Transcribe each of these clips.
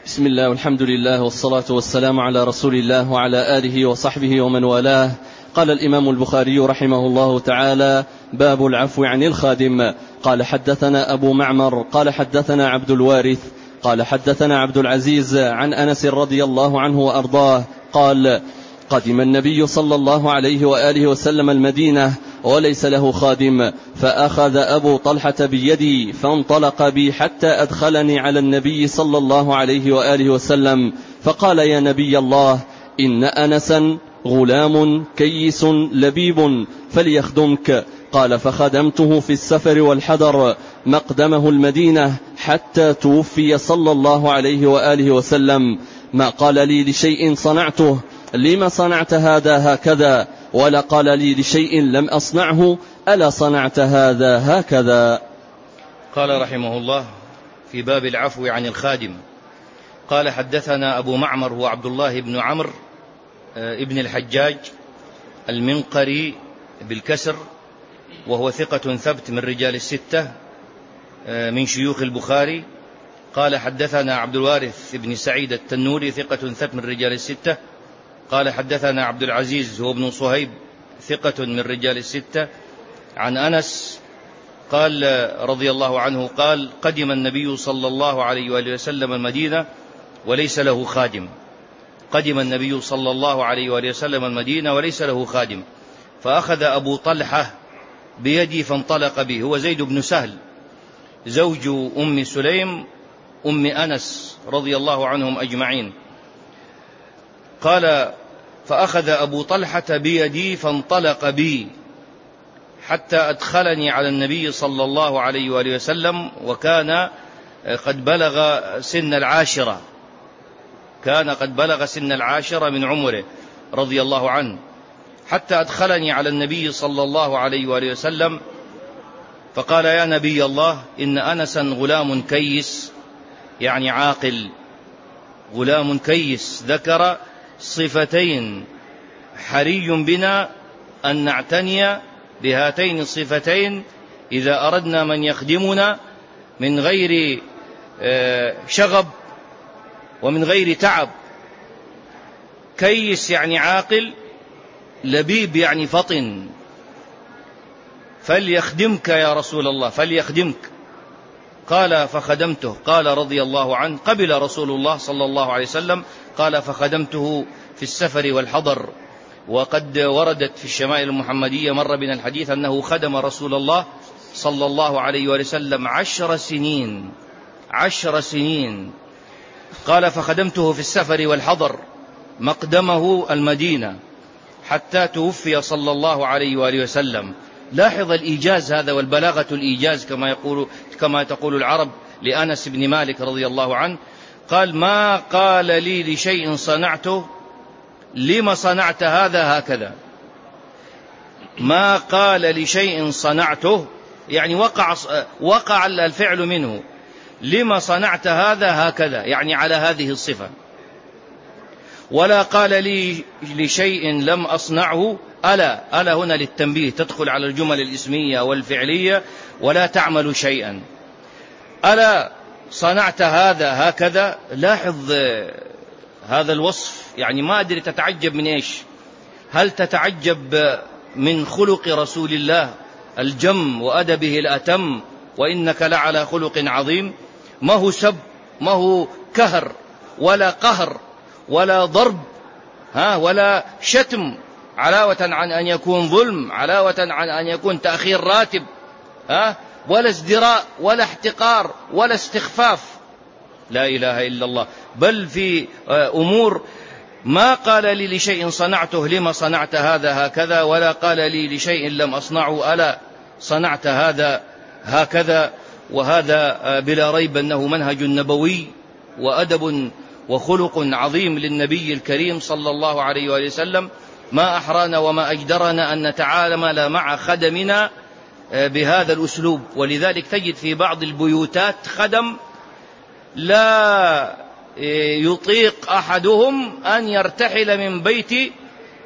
بسم الله والحمد لله والصلاة والسلام على رسول الله وعلى آله وصحبه ومن والاه. قال الإمام البخاري رحمه الله تعالى: باب العفو عن الخادم. قال حدثنا أبو معمر قال حدثنا عبد الوارث قال حدثنا عبد العزيز عن أنس رضي الله عنه وأرضاه قال: قدم النبي صلى الله عليه وآله وسلم المدينة وليس له خادم، فأخذ أبو طلحة بيدي فانطلق بي حتى أدخلني على النبي صلى الله عليه وآله وسلم، فقال: يا نبي الله، إن أنسا غلام كيس لبيب فليخدمك. قال: فخدمته في السفر والحضر مقدمه المدينة حتى توفي صلى الله عليه وآله وسلم. ما قال لي لشيء صنعته: لما صنعت هذا هكذا؟ ولا قال لي لشيء لم أصنعه: ألا صنعت هذا هكذا؟ قال رحمه الله في باب العفو عن الخادم. قال: حدثنا أبو معمر هو عبد الله بن عمرو ابن الحجاج المنقري بالكسر، وهو ثقة ثبت من رجال الستة من شيوخ البخاري. قال: حدثنا عبد الوارث بن سعيد التنوري ثقة ثبت من رجال الستة. قال: حدثنا عبد العزيز هو ابن صهيب ثقة من رجال الستة عن أنس قال رضي الله عنه قال: قدم النبي صلى الله عليه وآله وسلم المدينة وليس له خادم. قدم النبي صلى الله عليه وآله وسلم المدينة وليس له خادم، فأخذ أبو طلحة بيدي فانطلق به. هو زيد بن سهل زوج أم سليم أم أنس رضي الله عنهم أجمعين. قال: فأخذ أبو طلحة بيدي فانطلق بي حتى أدخلني على النبي صلى الله عليه وآله وسلم، وكان قد بلغ سن العاشرة، كان قد بلغ سن العاشرة من عمره رضي الله عنه. حتى أدخلني على النبي صلى الله عليه وآله وسلم، فقال: يا نبي الله، إن أنسا غلام كيس، يعني عاقل، غلام كيس. ذكر صفتين حري بنا أن نعتني بهاتين الصفتين إذا أردنا من يخدمنا من غير شغب ومن غير تعب. كيس يعني عاقل، لبيب يعني فطن. فليخدمك يا رسول الله، فليخدمك. قال: فخدمته. قال رضي الله عنه: قبل رسول الله صلى الله عليه وسلم. قال: فخدمته في السفر والحضر. وقد وردت في الشمائل المحمدية مر بنا الحديث أنه خدم رسول الله صلى الله عليه وسلم 10 سنين. 10 سنين. قال: فخدمته في السفر والحضر مقدمه المدينة حتى توفي صلى الله عليه وآله وسلم. لاحظ الإيجاز هذا والبلاغة الإيجاز كما تقول العرب لأنس بن مالك رضي الله عنه. قال: ما قال لي لشيء صنعته: لما صنعت هذا هكذا؟ ما قال لشيء صنعته يعني وقع الفعل منه. لما صنعت هذا هكذا يعني على هذه الصفة. ولا قال لي لشيء لم أصنعه. ألا هنا للتنبيه، تدخل على الجمل الاسمية والفعلية ولا تعمل شيئا. ألا صنعت هذا هكذا. لاحظ هذا الوصف، يعني ما أدري تتعجب من إيش. هل تتعجب من خلق رسول الله الجم وأدبه الأتم، وإنك لعلى خلق عظيم؟ ما هو سب، ما هو كهر ولا قهر ولا ضرب ولا شتم، علاوة عن أن يكون ظلم، علاوة عن أن يكون تأخير راتب، ولا ازدراء ولا احتقار ولا استخفاف. لا إله إلا الله. بل في أمور ما قال لي لشيء صنعته: لما صنعت هذا هكذا؟ ولا قال لي لشيء لم أصنعه: ألا صنعت هذا هكذا. وهذا بلا ريب أنه منهج نبوي وأدب وخلق عظيم للنبي الكريم صلى الله عليه وآله وسلم. ما أحرانا وما أجدرنا أن نتعامل مع خدمنا بهذا الأسلوب. ولذلك تجد في بعض البيوتات خدم لا يطيق أحدهم أن يرتحل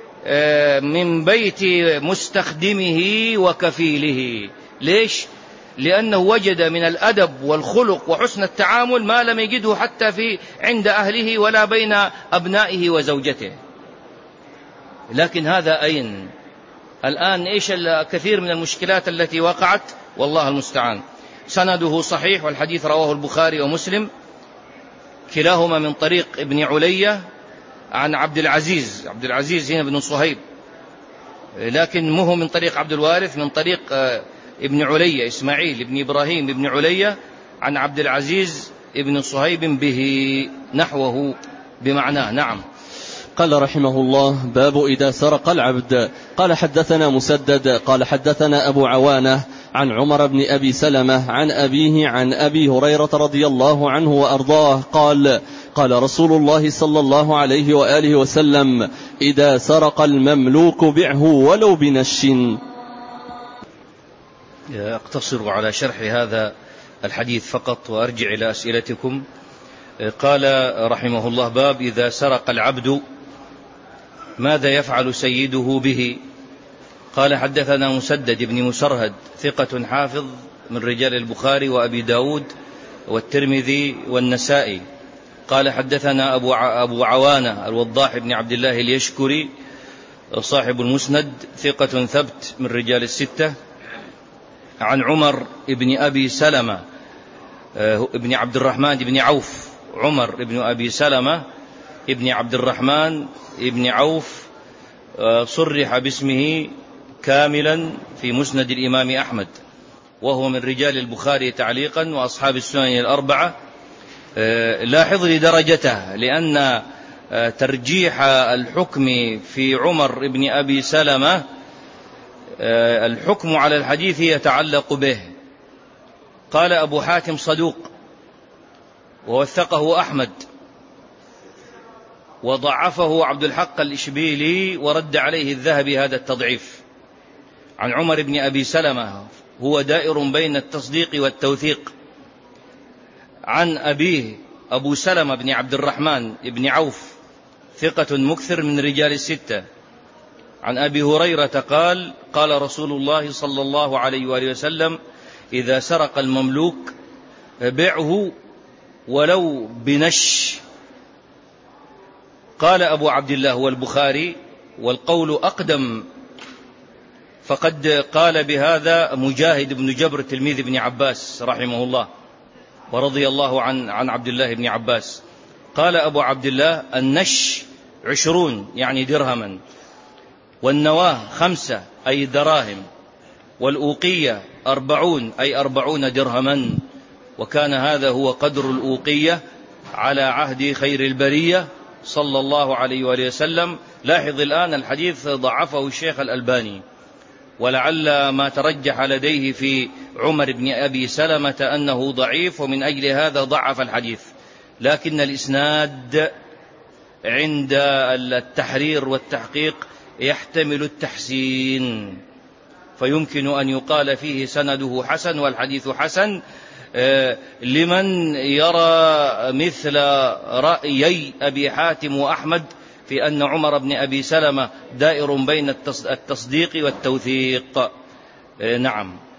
من بيت مستخدمه وكفيله. ليش؟ لأنه وجد من الأدب والخلق وحسن التعامل ما لم يجده حتى عند أهله ولا بين أبنائه وزوجته. لكن هذا أين الآن؟ إيش الكثير من المشكلات التي وقعت، والله المستعان. سنده صحيح، والحديث رواه البخاري ومسلم كلاهما من طريق ابن علية عن عبد العزيز هنا بن صهيب، لكن مو من طريق عبد الوارث، من طريق ابن علية إسماعيل بن إبراهيم بن علية عن عبد العزيز ابن صهيب به نحوه بمعناه. نعم. قال رحمه الله: باب إذا سرق العبد. قال حدثنا مسدد قال حدثنا أبو عوانة عن عمر بن أبي سلمة عن أبيه عن أبي هريرة رضي الله عنه وأرضاه قال: قال رسول الله صلى الله عليه وآله وسلم: إذا سرق المملوك بعه ولو بنش. أقتصر على شرح هذا الحديث فقط وأرجع إلى أسئلتكم. قال رحمه الله: باب إذا سرق العبد ماذا يفعل سيده به؟ قال حدثنا مسدد بن مسرهد ثقة حافظ من رجال البخاري وأبي داود والترمذي والنسائي. قال حدثنا أبو عوانة الوضاح بن عبد الله اليشكري صاحب المسند ثقة ثبت من رجال الستة، عن عمر بن أبي سلمة ابن عبد الرحمن بن عوف. عمر بن أبي سلمة ابن عبد الرحمن ابن عوف صرح باسمه كاملا في مسند الإمام أحمد، وهو من رجال البخاري تعليقا وأصحاب السنن الأربعة. لاحظ لدرجته، لأن ترجيح الحكم في عمر بن أبي سلمة الحكم على الحديث يتعلق به. قال أبو حاتم صدوق، ووثقه أحمد، وضعفه عبد الحق الإشبيلي ورد عليه الذهبي هذا التضعيف. عن عمر بن أبي سلمة هو دائر بين التصديق والتوثيق. عن أبيه أبو سلمة بن عبد الرحمن بن عوف ثقة مكثر من رجال الستة. عن أبي هريرة قال: قال رسول الله صلى الله عليه وآله وسلم: إذا سرق المملوك بعه ولو بنش. قال أبو عبد الله والبخاري: والقول أقدم، فقد قال بهذا مجاهد بن جبر تلميذ ابن عباس رحمه الله ورضي الله عن عبد الله بن عباس. قال أبو عبد الله: النش 20 يعني درهما، والنواه 5 أي دراهم، والأوقية 40 أي 40 درهما. وكان هذا هو قدر الأوقية على عهد خير البرية صلى الله عليه وآله وسلم. لاحظ الآن الحديث ضعفه الشيخ الألباني، ولعل ما ترجح لديه في عمر بن أبي سلمة أنه ضعيف، ومن أجل هذا ضعف الحديث. لكن الإسناد عند التحرير والتحقيق يحتمل التحسين، فيمكن أن يقال فيه سنده حسن والحديث حسن لمن يرى مثل رأيي أبي حاتم وأحمد في أن عمر بن أبي سلمة دائر بين التصديق والتوثيق. نعم.